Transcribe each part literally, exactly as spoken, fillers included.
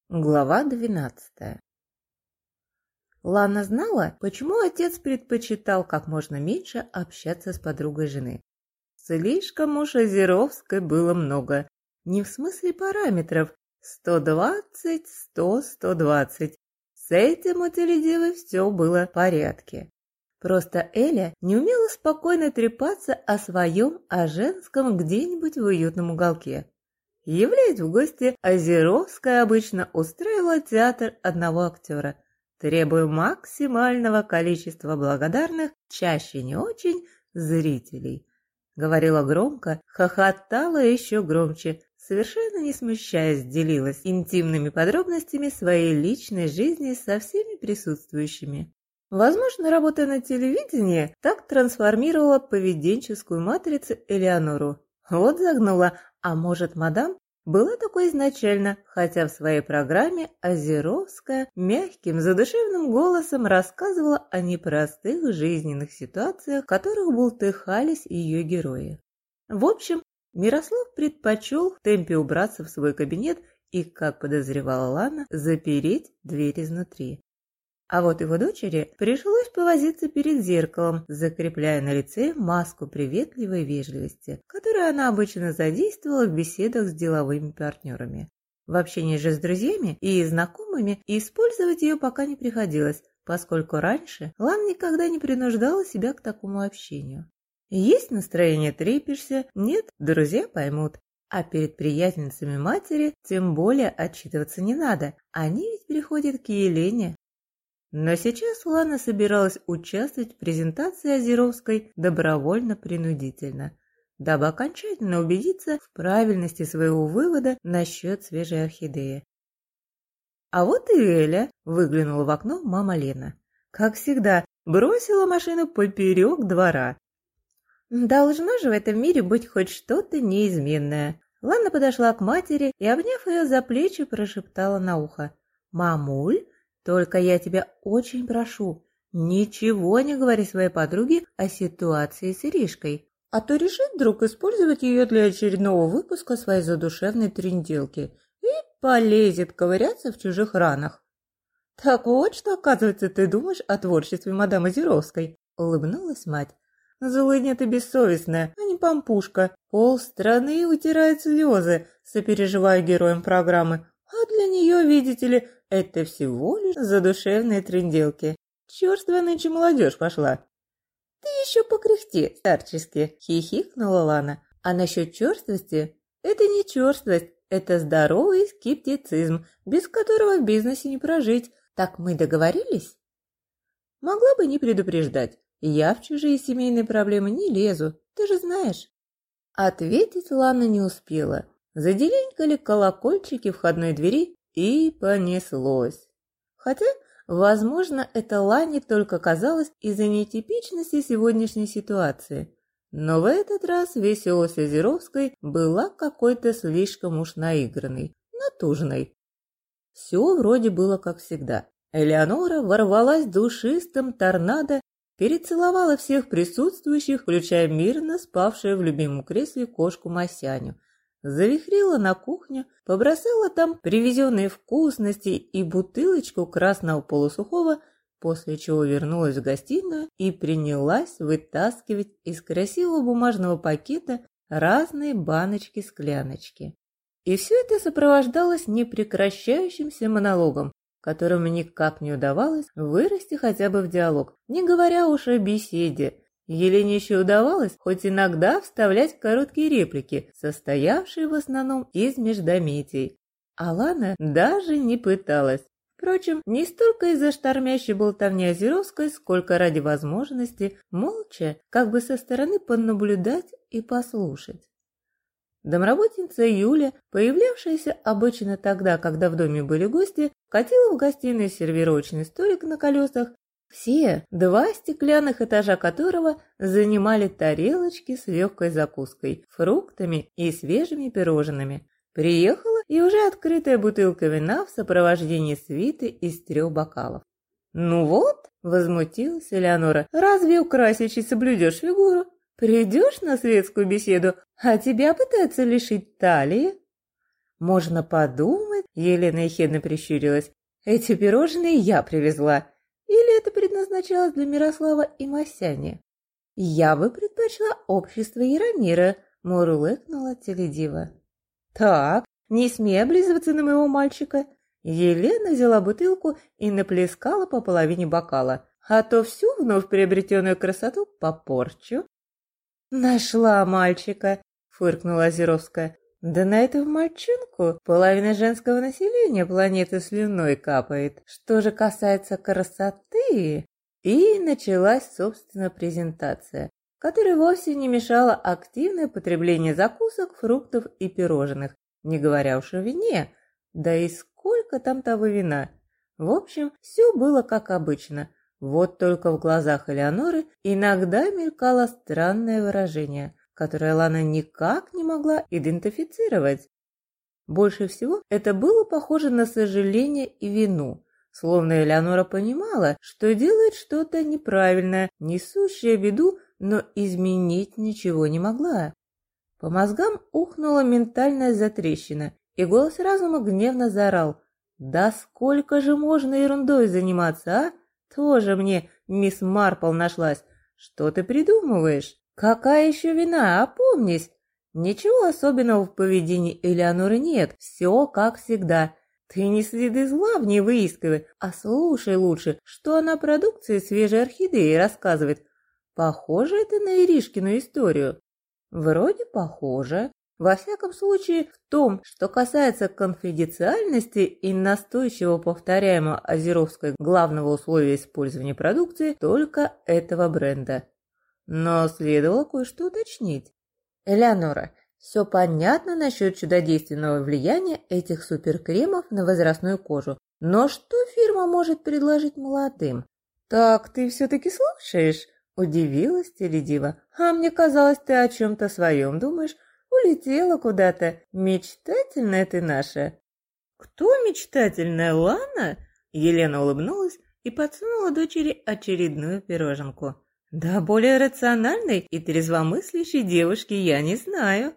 Глава двенадцатая. Лана знала, почему отец предпочитал как можно меньше общаться с подругой жены. Слишком уж Озеровской было много. Не в смысле параметров. сто двадцать, сто, сто двадцать. С этим у теледевы все было в порядке. Просто Эля не умела спокойно трепаться о своем, о женском где-нибудь в уютном уголке. Являясь в гости, Озеровская обычно устраивала театр одного актера, требуя максимального количества благодарных, чаще не очень, зрителей. Говорила громко, хохотала еще громче, совершенно не смущаясь, делилась интимными подробностями своей личной жизни со всеми присутствующими. Возможно, работая на телевидении, так трансформировала поведенческую матрицу Элеонору. Вот загнула. А может, мадам была такой изначально, хотя в своей программе Озеровская мягким, задушевным голосом рассказывала о непростых жизненных ситуациях, в которых бултыхались ее герои. В общем, Мирослав предпочел в темпе убраться в свой кабинет и, как подозревала Лана, запереть дверь изнутри. А вот его дочери пришлось повозиться перед зеркалом, закрепляя на лице маску приветливой вежливости, которую она обычно задействовала в беседах с деловыми партнерами. В общении же с друзьями и знакомыми использовать ее пока не приходилось, поскольку раньше Лана никогда не принуждала себя к такому общению. Есть настроение — трепишься, нет — друзья поймут. А перед приятельницами матери тем более отчитываться не надо, они ведь приходят к Елене. Но сейчас Лана собиралась участвовать в презентации Озеровской добровольно-принудительно, дабы окончательно убедиться в правильности своего вывода насчет свежей орхидеи. А вот и Эля, выглянула в окно мама Лена. Как всегда, бросила машину поперек двора. Должно же в этом мире быть хоть что-то неизменное. Лана подошла к матери и, обняв ее за плечи, прошептала на ухо: «Мамуль, только я тебя очень прошу, ничего не говори своей подруге о ситуации с Иришкой, а то решит вдруг использовать ее для очередного выпуска своей задушевной трынделки и полезет ковыряться в чужих ранах». «Так вот, что, оказывается, ты думаешь о творчестве мадам Озеровской», — улыбнулась мать. «Злыдня ты бессовестная, а не пампушка. Полстраны утирает слезы, сопереживая героям программы. А для нее, видите ли, это всего лишь задушевные трынделки. Чёрствая нынче молодежь пошла». «Ты еще покряхти, старчески», — хихикнула Лана. «А насчет чёрствости? Это не чёрствость, это здоровый скептицизм, без которого в бизнесе не прожить. Так мы договорились?» «Могла бы не предупреждать. Я в чужие семейные проблемы не лезу, ты же знаешь». Ответить Лана не успела. Заделенькали колокольчики входной двери, и понеслось. Хотя, возможно, это Лане только казалось из-за нетипичности сегодняшней ситуации. Но в этот раз веселость Озеровской была какой-то слишком уж наигранной, натужной. Все вроде было как всегда. Элеонора ворвалась душистым торнадо, перецеловала всех присутствующих, включая мирно спавшую в любимом кресле кошку Масяню, завихрила на кухню, побросала там привезенные вкусности и бутылочку красного полусухого, после чего вернулась в гостиную и принялась вытаскивать из красивого бумажного пакета разные баночки-скляночки. И все это сопровождалось непрекращающимся монологом, которому никак не удавалось вырасти хотя бы в диалог, не говоря уж о беседе. Елене еще удавалось хоть иногда вставлять короткие реплики, состоявшие в основном из междометий. А Лана даже не пыталась. Впрочем, не столько из-за штормящей болтовни Озеровской, сколько ради возможности молча, как бы со стороны понаблюдать и послушать. Домработница Юля, появлявшаяся обычно тогда, когда в доме были гости, катила в гостиную сервировочный столик на колесах, все два стеклянных этажа которого занимали тарелочки с легкой закуской, фруктами и свежими пирожными. Приехала и уже открытая бутылка вина в сопровождении свиты из трех бокалов. «Ну вот», — возмутилась Элеонора, — «разве украсящий соблюдешь фигуру? Придешь на светскую беседу, а тебя пытаются лишить талии?» Можно подумать, Елена ехидно прищурилась, эти пирожные я привезла. Или это предназначалось для Мирослава и Масяни? Я бы предпочла общество Яромира, мурлыкнула теледива. Так, не смей облизываться на моего мальчика. Елена взяла бутылку и наплескала по половине бокала, а то всю вновь приобретенную красоту попорчу. Нашла мальчика, фыркнула Озеровская. Да на эту мальчонку половина женского населения планеты слюной капает. Что же касается красоты... И началась, собственно, презентация, которой вовсе не мешало активное потребление закусок, фруктов и пирожных, не говоря уж о вине, да и сколько там того вина. В общем, все было как обычно, вот только в глазах Элеоноры иногда мелькало странное выражение, которое Лана никак не могла идентифицировать. Больше всего это было похоже на сожаление и вину, словно Элеонора понимала, что делает что-то неправильное, несущее беду, но изменить ничего не могла. По мозгам ухнула ментальная затрещина, и голос разума гневно заорал: «Да сколько же можно ерундой заниматься, а? Тоже мне мисс Марпл нашлась. Что ты придумываешь? Какая еще вина? Опомнись! Ничего особенного в поведении Элеоноры нет, все как всегда. Ты не следы зла в ней выискивай, а слушай лучше, что она о продукции свежей орхидеи рассказывает. Похоже это на Иришкину историю?» «Вроде похоже. Во всяком случае, в том, что касается конфиденциальности и настойчиво повторяемого Озеровской главного условия использования продукции только этого бренда. Но следовало кое-что уточнить. Элеонора, все понятно насчет чудодейственного влияния этих суперкремов на возрастную кожу, но что фирма может предложить молодым?» «Так ты все-таки слушаешь?» – удивилась теледива. «А мне казалось, ты о чем-то своем думаешь. Улетела куда-то. Мечтательная ты наша». «Кто мечтательная, Лана?» Елена улыбнулась и подсунула дочери очередную пироженку. «Да более рациональной и трезвомыслящей девушки я не знаю».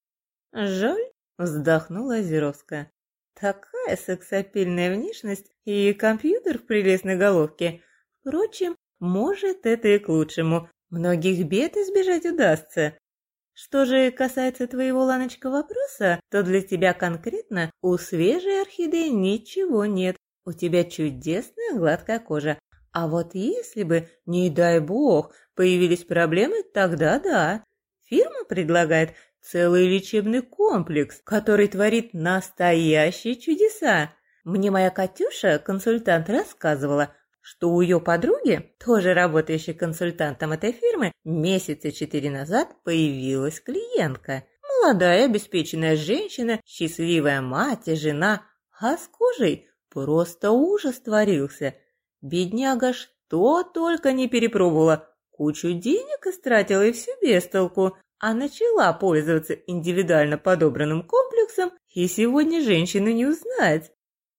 «Жаль», — вздохнула Озеровская. «Такая сексапильная внешность и компьютер в прелестной головке. Впрочем, может, это и к лучшему. Многих бед избежать удастся. Что же касается твоего, Ланочка, вопроса, то для тебя конкретно у свежей орхидеи ничего нет. У тебя чудесная гладкая кожа. А вот если бы, не дай бог, появились проблемы, тогда да. Фирма предлагает целый лечебный комплекс, который творит настоящие чудеса. Мне моя Катюша, консультант, рассказывала, что у ее подруги, тоже работающей консультантом этой фирмы, месяца четыре назад появилась клиентка. Молодая, обеспеченная женщина, счастливая мать и жена, а с кожей просто ужас творился. Бедняга что только не перепробовала, кучу денег истратила и все без толку, а начала пользоваться индивидуально подобранным комплексом, и сегодня женщину не узнать.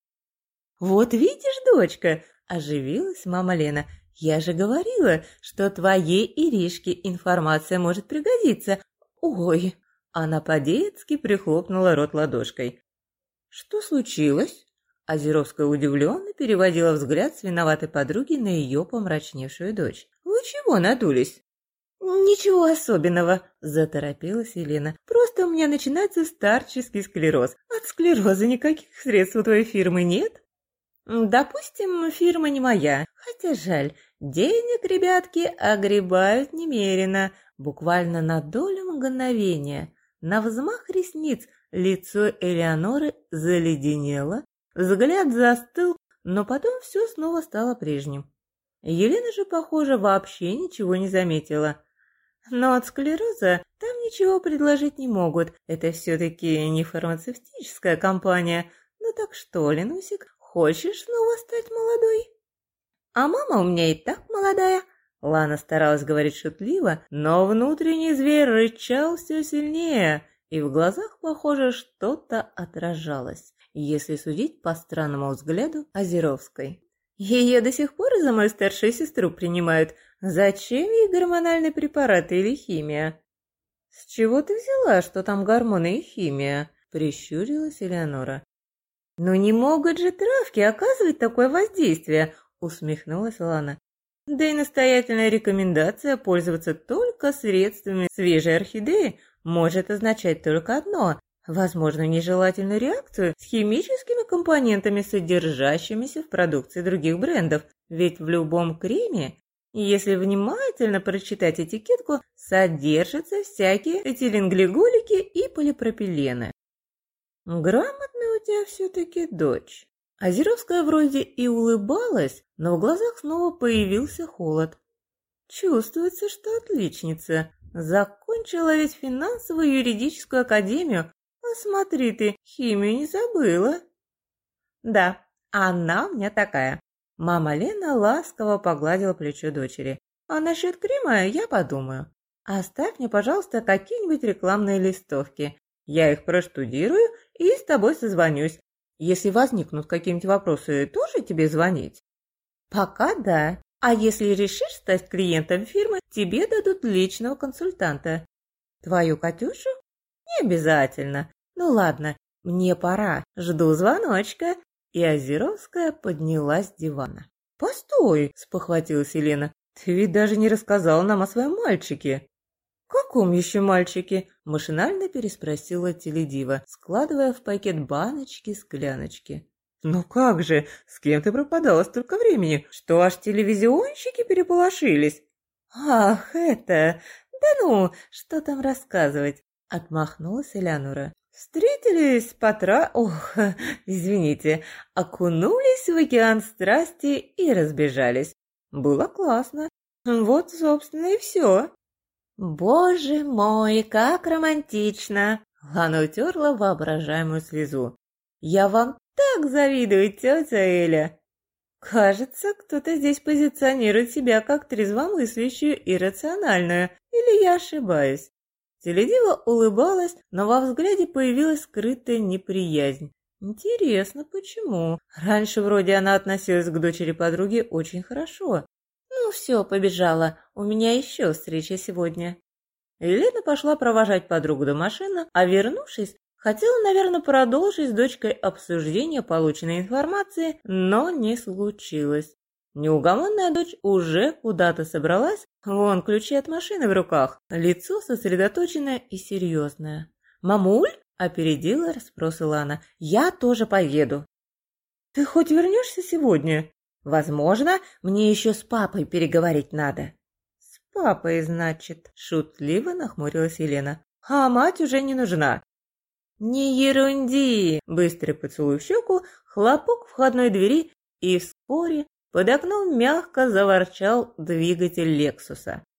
«Вот видишь, дочка», – оживилась мама Лена, – «я же говорила, что твоей Иришке информация может пригодиться. Ой!» Она по-детски прихлопнула рот ладошкой. «Что случилось?» Озеровская удивленно переводила взгляд с виноватой подруги на ее помрачневшую дочь. «Вы чего надулись?» «Ничего особенного», – заторопилась Елена. «Просто у меня начинается старческий склероз. От склероза никаких средств у твоей фирмы нет?» «Допустим, фирма не моя. Хотя жаль, денег ребятки огребают немерено. Буквально на долю мгновения. На взмах ресниц лицо Элеоноры заледенело, взгляд застыл, но потом все снова стало прежним. Елена же, похоже, вообще ничего не заметила. Но от склероза там ничего предложить не могут. Это все-таки не фармацевтическая компания. Ну так что, Ленусик, хочешь снова стать молодой? А мама у меня и так молодая. Лана старалась говорить шутливо, но внутренний зверь рычал все сильнее, и в глазах, похоже, что-то отражалось, если судить по странному взгляду Озеровской. Ее до сих пор за мою старшую сестру принимают. Зачем ей гормональные препараты или химия? С чего ты взяла, что там гормоны и химия? прищурилась Элеонора. «Но не могут же травки оказывать такое воздействие», — усмехнулась Лана. «Да и настоятельная рекомендация пользоваться только средствами свежей орхидеи может означать только одно — возможно, нежелательную реакцию с химическими компонентами, содержащимися в продукции других брендов. Ведь в любом креме, если внимательно прочитать этикетку, содержатся всякие этиленгликолики и полипропилены. Грамотная у тебя все-таки дочь». Озеровская вроде и улыбалась, но в глазах снова появился холод. Чувствуется, что отличница. Закончила ведь финансовую юридическую академию, а смотри ты, химию не забыла. Да, она у меня такая. Мама Лена ласково погладила плечо дочери. А насчет крема я подумаю. Оставь мне, пожалуйста, какие-нибудь рекламные листовки. Я их проштудирую и с тобой созвонюсь. Если возникнут какие-нибудь вопросы, тоже тебе звонить? Пока да. А если решишь стать клиентом фирмы, тебе дадут личного консультанта. Твою Катюшу? Не обязательно. Ну ладно, мне пора. Жду звоночка. И Озеровская поднялась с дивана. Постой, спохватилась Елена. Ты ведь даже не рассказала нам о своем мальчике. «Каком еще мальчике?» – машинально переспросила Теледива, складывая в пакет баночки, скляночки. «Ну как же, с кем ты пропадала столько времени, что аж телевизионщики переполошились?» «Ах, это... Да ну, что там рассказывать?» – отмахнулась Элеонора. «Встретились по тра... Ох, извините, окунулись в океан страсти и разбежались. Было классно. Вот, собственно, и все». «Боже мой, как романтично!» Лана утерла воображаемую слезу. «Я вам так завидую, тетя Эля!» «Кажется, кто-то здесь позиционирует себя как трезвомыслящую и рациональную, или я ошибаюсь?» Теледива улыбалась, но во взгляде появилась скрытая неприязнь. «Интересно, почему? Раньше вроде она относилась к дочери подруги очень хорошо». «Ну все, побежала, у меня еще встреча сегодня». Елена пошла провожать подругу до машины, а вернувшись, хотела, наверное, продолжить с дочкой обсуждение полученной информации, но не случилось. Неугомонная дочь уже куда-то собралась, вон ключи от машины в руках, лицо сосредоточенное и серьезное. «Мамуль?» – опередила расспросы Лана. «Я тоже поеду». «Ты хоть вернешься сегодня?» «Возможно, мне еще с папой переговорить надо». «С папой, значит», – шутливо нахмурилась Елена. «А мать уже не нужна». «Не ерунди!» – быстрый поцелуй в щеку, хлопок входной двери, и вскоре под окном мягко заворчал двигатель «Лексуса».